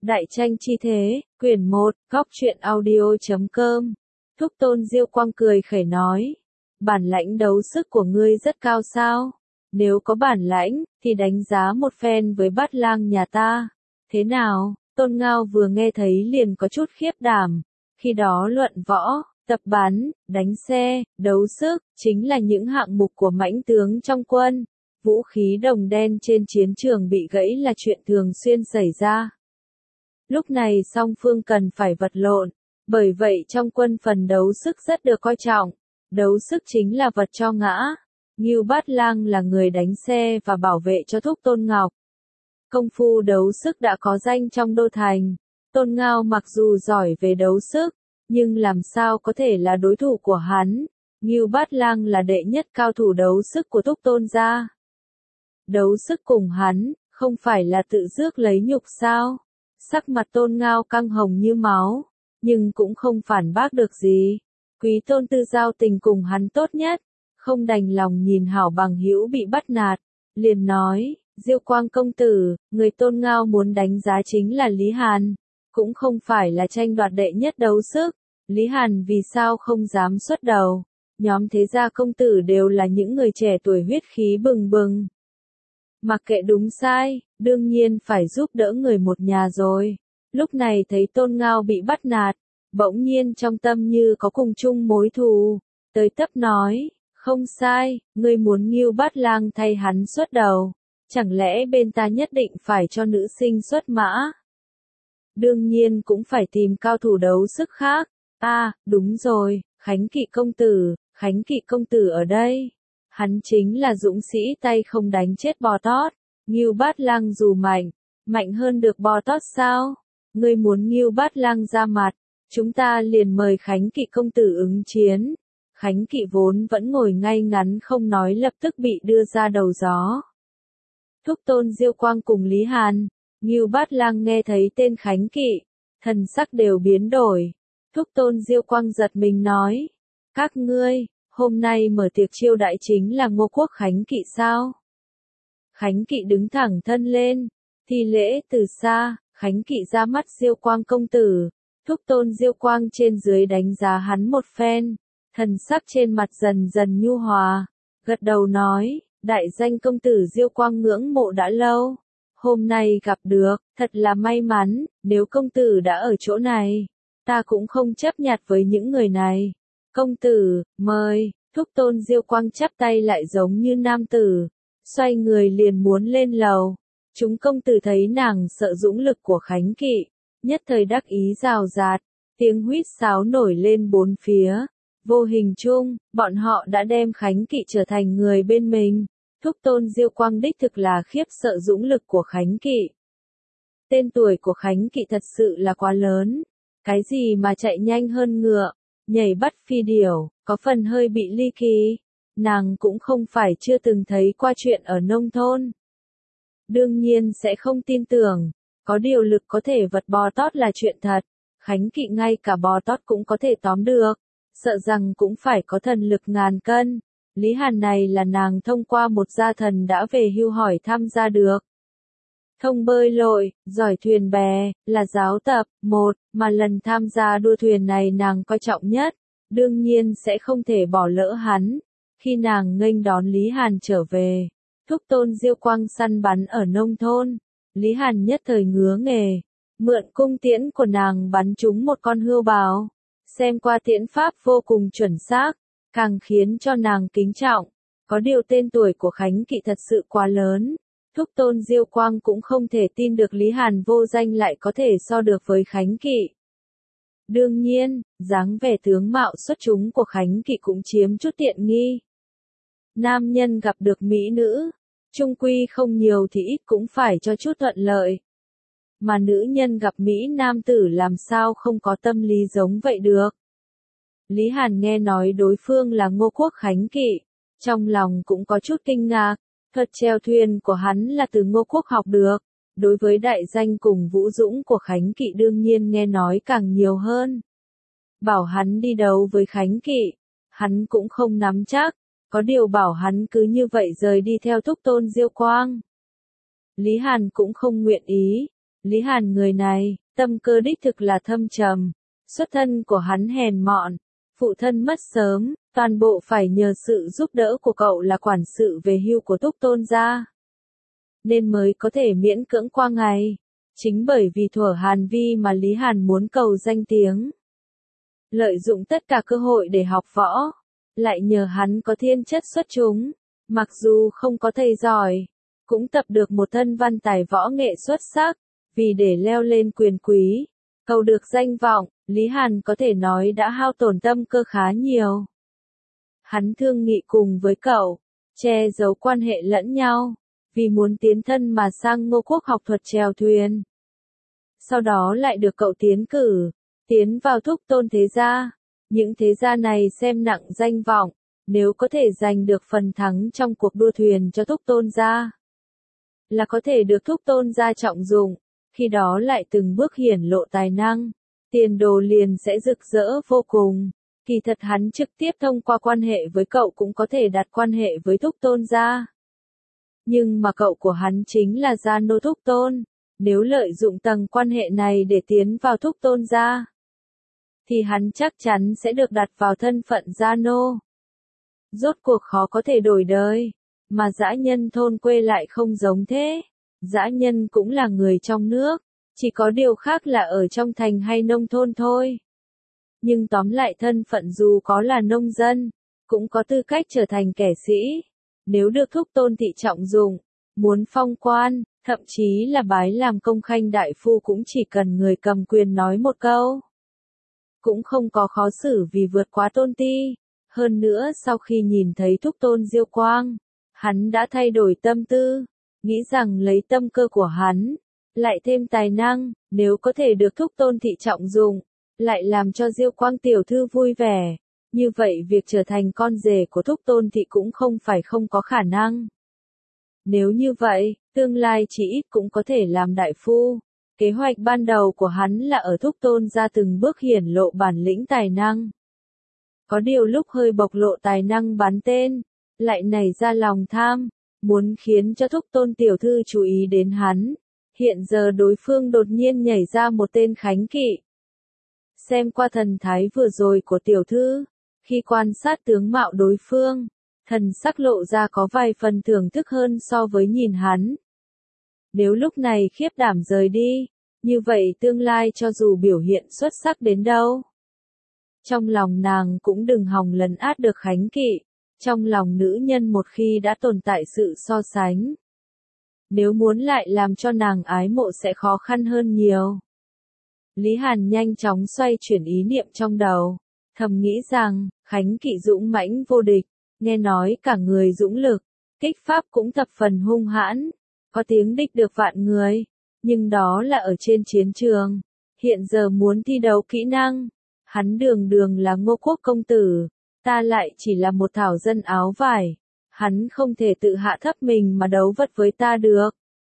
Đại tranh chi thế, quyển 1, góc truyện audio.com. Thúc Tôn Diêu Quang cười khẩy nói. Bản lãnh đấu sức của ngươi rất cao sao? Nếu có bản lãnh, thì đánh giá một phen với Bát Lang nhà ta. Thế nào? Tôn Ngao vừa nghe thấy liền có chút khiếp đảm. Khi đó luận võ, tập bắn, đánh xe, đấu sức, chính là những hạng mục của mãnh tướng trong quân. Vũ khí đồng đen trên chiến trường bị gãy là chuyện thường xuyên xảy ra. Lúc này song phương cần phải vật lộn, bởi vậy trong quân phần đấu sức rất được coi trọng. Đấu sức chính là vật cho ngã. Ngưu Bát Lang là người đánh xe và bảo vệ cho Thúc Tôn Ngọc. Công phu đấu sức đã có danh trong đô thành. Tôn Ngao mặc dù giỏi về đấu sức, nhưng làm sao có thể là đối thủ của hắn. Ngưu Bát Lang là đệ nhất cao thủ đấu sức của Thúc Tôn gia. Đấu sức cùng hắn, không phải là tự rước lấy nhục sao? Sắc mặt Tôn Ngao căng hồng như máu, nhưng cũng không phản bác được gì. Quý Tôn Tư giao tình cùng hắn tốt nhất, không đành lòng nhìn hảo bằng hữu bị bắt nạt, liền nói, Diêu Quang công tử, người Tôn Ngao muốn đánh giá chính là Lý Hàn, cũng không phải là tranh đoạt đệ nhất đấu sức. Lý Hàn vì sao không dám xuất đầu? Nhóm thế gia công tử đều là những người trẻ tuổi huyết khí bừng bừng. Mặc kệ đúng sai, đương nhiên phải giúp đỡ người một nhà rồi. Lúc này thấy Tôn Ngao bị bắt nạt, bỗng nhiên trong tâm như có cùng chung mối thù, tới tấp nói, không sai, ngươi muốn Ngưu Bát Lang thay hắn xuất đầu, chẳng lẽ bên ta nhất định phải cho nữ sinh xuất mã? Đương nhiên cũng phải tìm cao thủ đấu sức khác. Đúng rồi, Khánh Kỵ công tử ở đây. Hắn chính là dũng sĩ tay không đánh chết bò tót. Ngưu Bát Lang dù mạnh hơn được bò tót sao? Ngươi muốn Ngưu Bát Lang ra mặt, chúng ta liền mời Khánh Kỵ công tử ứng chiến. Khánh Kỵ vốn vẫn ngồi ngay ngắn không nói lập tức bị đưa ra đầu gió. Thúc Tôn Diêu Quang cùng Lý Hàn, Ngưu Bát Lang nghe thấy tên Khánh Kỵ, thần sắc đều biến đổi. Thúc Tôn Diêu Quang giật mình nói, các ngươi, hôm nay mở tiệc chiêu đãi chính là Ngô Quốc Khánh Kỵ sao? Khánh Kỵ đứng thẳng thân lên, thi lễ từ xa, Khánh Kỵ ra mắt Diêu Quang công tử. Thúc Tôn Diêu Quang trên dưới đánh giá hắn một phen, thần sắc trên mặt dần dần nhu hòa, gật đầu nói, đại danh công tử Diêu Quang ngưỡng mộ đã lâu. Hôm nay gặp được, thật là may mắn, nếu công tử đã ở chỗ này, ta cũng không chấp nhặt với những người này. Công tử, mời. Thúc Tôn Diêu Quang chắp tay lại giống như nam tử, xoay người liền muốn lên lầu. Chúng công tử thấy nàng sợ dũng lực của Khánh Kỵ, nhất thời đắc ý rào rạt, tiếng huýt sáo nổi lên bốn phía. Vô hình chung, bọn họ đã đem Khánh Kỵ trở thành người bên mình. Thúc Tôn Diêu Quang đích thực là khiếp sợ dũng lực của Khánh Kỵ. Tên tuổi của Khánh Kỵ thật sự là quá lớn. Cái gì mà chạy nhanh hơn ngựa, nhảy bắt phi điểu, có phần hơi bị ly kỳ. Nàng cũng không phải chưa từng thấy qua chuyện ở nông thôn. Đương nhiên sẽ không tin tưởng, có điều lực có thể vật bò tót là chuyện thật. Khánh Kỵ ngay cả bò tót cũng có thể tóm được, sợ rằng cũng phải có thần lực ngàn cân. Lý Hàn này là nàng thông qua một gia thần đã về hưu hỏi tham gia được. Thông bơi lội, giỏi thuyền bè, là giáo tập, mà lần tham gia đua thuyền này nàng coi trọng nhất, đương nhiên sẽ không thể bỏ lỡ hắn. Khi nàng nghênh đón Lý Hàn trở về, Thúc Tôn Diêu Quang săn bắn ở nông thôn, Lý Hàn nhất thời ngứa nghề, mượn cung tiễn của nàng bắn trúng một con hươu bào, xem qua tiễn pháp vô cùng chuẩn xác, càng khiến cho nàng kính trọng. Có điều tên tuổi của Khánh Kỵ thật sự quá lớn. Thúc Tôn Diêu Quang cũng không thể tin được Lý Hàn vô danh lại có thể so được với Khánh Kỵ. Đương nhiên, dáng vẻ tướng mạo xuất chúng của Khánh Kỵ cũng chiếm chút tiện nghi. Nam nhân gặp được mỹ nữ, chung quy không nhiều thì ít cũng phải cho chút thuận lợi. Mà nữ nhân gặp Mỹ nam tử làm sao không có tâm lý giống vậy được. Lý Hàn nghe nói đối phương là Ngô Quốc Khánh Kỵ, trong lòng cũng có chút kinh ngạc. Thuật chèo thuyền của hắn là từ Ngô Quốc học được. Đối với đại danh cùng vũ dũng của Khánh Kỵ đương nhiên nghe nói càng nhiều hơn. Bảo hắn đi đấu với Khánh Kỵ, hắn cũng không nắm chắc, có điều bảo hắn cứ như vậy rời đi theo Thúc Tôn Diêu Quang. Lý Hàn cũng không nguyện ý, Lý Hàn người này, tâm cơ đích thực là thâm trầm, xuất thân của hắn hèn mọn, phụ thân mất sớm, toàn bộ phải nhờ sự giúp đỡ của cậu là quản sự về hưu của Thúc Tôn gia, nên mới có thể miễn cưỡng qua ngày. Chính bởi vì thuở Hàn Vi mà Lý Hàn muốn cầu danh tiếng, lợi dụng tất cả cơ hội để học võ, lại nhờ hắn có thiên chất xuất chúng, mặc dù không có thầy giỏi, cũng tập được một thân văn tài võ nghệ xuất sắc, vì để leo lên quyền quý, cầu được danh vọng, Lý Hàn có thể nói đã hao tổn tâm cơ khá nhiều. Hắn thương nghị cùng với cậu, che giấu quan hệ lẫn nhau, vì muốn tiến thân mà sang Ngô Quốc học thuật chèo thuyền. Sau đó lại được cậu tiến cử, tiến vào Thúc Tôn thế gia. Những thế gia này xem nặng danh vọng, nếu có thể giành được phần thắng trong cuộc đua thuyền cho Thúc Tôn gia, là có thể được Thúc Tôn gia trọng dụng, khi đó lại từng bước hiển lộ tài năng, tiền đồ liền sẽ rực rỡ vô cùng. Kỳ thật hắn trực tiếp thông qua quan hệ với cậu cũng có thể đặt quan hệ với Thúc Tôn gia. Nhưng mà cậu của hắn chính là gia nô Thúc Tôn, nếu lợi dụng tầng quan hệ này để tiến vào Thúc Tôn gia, thì hắn chắc chắn sẽ được đặt vào thân phận gia nô. Rốt cuộc khó có thể đổi đời, mà dã nhân thôn quê lại không giống thế. Dã nhân cũng là người trong nước, chỉ có điều khác là ở trong thành hay nông thôn thôi. Nhưng tóm lại thân phận dù có là nông dân, cũng có tư cách trở thành kẻ sĩ. Nếu được Thúc Tôn thị trọng dụng, muốn phong quan, thậm chí là bái làm công khanh đại phu cũng chỉ cần người cầm quyền nói một câu. Cũng không có khó xử vì vượt quá Tôn ti. Hơn nữa sau khi nhìn thấy Thúc Tôn Diêu Quang, hắn đã thay đổi tâm tư, nghĩ rằng lấy tâm cơ của hắn, lại thêm tài năng, nếu có thể được Thúc Tôn thị trọng dụng, lại làm cho Diêu Quang tiểu thư vui vẻ, như vậy việc trở thành con rể của Thúc Tôn thị cũng không phải không có khả năng. Nếu như vậy, tương lai chỉ ít cũng có thể làm đại phu. Kế hoạch ban đầu của hắn là ở Thúc Tôn gia từng bước hiển lộ bản lĩnh tài năng. Có điều lúc hơi bộc lộ tài năng bắn tên, lại nảy ra lòng tham, muốn khiến cho Thúc Tôn tiểu thư chú ý đến hắn. Hiện giờ đối phương đột nhiên nhảy ra một tên Khánh Kỵ. Xem qua thần thái vừa rồi của tiểu thư, khi quan sát tướng mạo đối phương, thần sắc lộ ra có vài phần thưởng thức hơn so với nhìn hắn. Nếu lúc này khiếp đảm rời đi, như vậy tương lai cho dù biểu hiện xuất sắc đến đâu, trong lòng nàng cũng đừng hòng lấn át được Khánh Kỵ. Trong lòng nữ nhân một khi đã tồn tại sự so sánh, nếu muốn lại làm cho nàng ái mộ sẽ khó khăn hơn nhiều. Lý Hàn nhanh chóng xoay chuyển ý niệm trong đầu, thầm nghĩ rằng, Khánh Kỵ dũng mãnh vô địch, nghe nói cả người dũng lực, kích pháp cũng thập phần hung hãn, có tiếng địch được vạn người, nhưng đó là ở trên chiến trường, hiện giờ muốn thi đấu kỹ năng, hắn đường đường là Ngô Quốc công tử, ta lại chỉ là một thảo dân áo vải, hắn không thể tự hạ thấp mình mà đấu vật với ta được.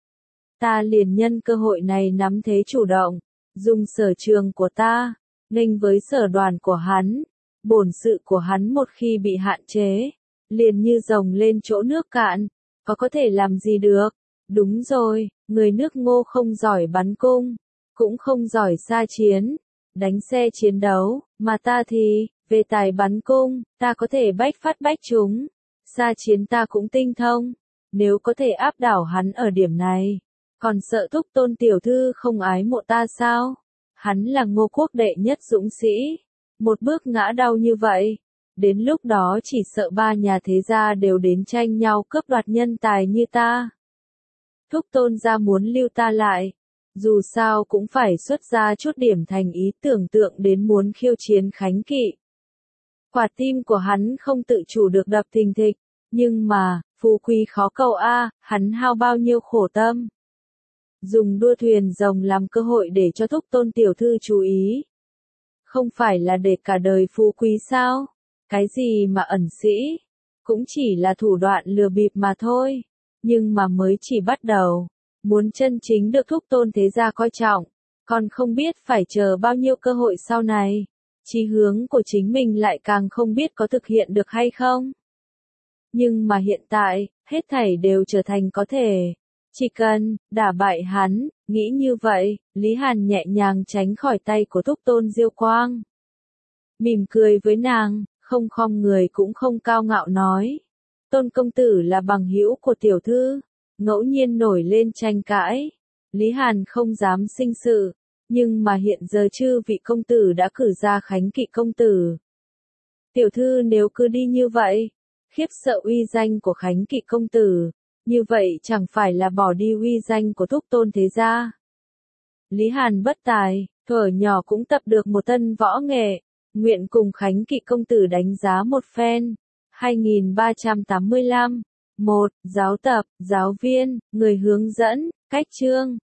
Ta liền nhân cơ hội này nắm thế chủ động, dùng sở trường của ta, nghênh với sở đoàn của hắn, bổn sự của hắn một khi bị hạn chế, liền như rồng lên chỗ nước cạn, có thể làm gì được? Đúng rồi, người nước Ngô không giỏi bắn cung, cũng không giỏi xa chiến, đánh xe chiến đấu, mà ta thì, về tài bắn cung, ta có thể bách phát bách chúng, xa chiến ta cũng tinh thông, nếu có thể áp đảo hắn ở điểm này, còn sợ Thúc Tôn tiểu thư không ái mộ ta sao? Hắn là Ngô Quốc đệ nhất dũng sĩ, một bước ngã đau như vậy, đến lúc đó chỉ sợ ba nhà thế gia đều đến tranh nhau cướp đoạt nhân tài như ta. Thúc Tôn gia muốn lưu ta lại, dù sao cũng phải xuất ra chút điểm thành ý, tưởng tượng đến muốn khiêu chiến Khánh Kỵ. Quả tim của hắn không tự chủ được đập thình thịch, nhưng mà, phú quý khó cầu a, hắn hao bao nhiêu khổ tâm. Dùng đua thuyền rồng làm cơ hội để cho Thúc Tôn tiểu thư chú ý. Không phải là để cả đời phú quý sao? Cái gì mà ẩn sĩ? Cũng chỉ là thủ đoạn lừa bịp mà thôi. Nhưng mà mới chỉ bắt đầu. Muốn chân chính được Thúc Tôn thế gia coi trọng. Còn không biết phải chờ bao nhiêu cơ hội sau này. Chí hướng của chính mình lại càng không biết có thực hiện được hay không. Nhưng mà hiện tại, hết thảy đều trở thành có thể. Chỉ cần đả bại hắn, nghĩ như vậy, Lý Hàn nhẹ nhàng tránh khỏi tay của Thúc Tôn Diêu Quang. Mỉm cười với nàng, không khom người cũng không cao ngạo nói. Tôn công tử là bằng hữu của tiểu thư, ngẫu nhiên nổi lên tranh cãi. Lý Hàn không dám sinh sự, nhưng mà hiện giờ chư vị công tử đã cử ra Khánh Kỵ công tử. Tiểu thư nếu cứ đi như vậy, khiếp sợ uy danh của Khánh Kỵ công tử, như vậy chẳng phải là bỏ đi uy danh của Thúc Tôn thế gia. Lý Hàn bất tài, thuở nhỏ cũng tập được một tân võ nghệ, nguyện cùng Khánh Kỵ công tử đánh giá một phen. 2385 1. Giáo tập, giáo viên, người hướng dẫn, cách chương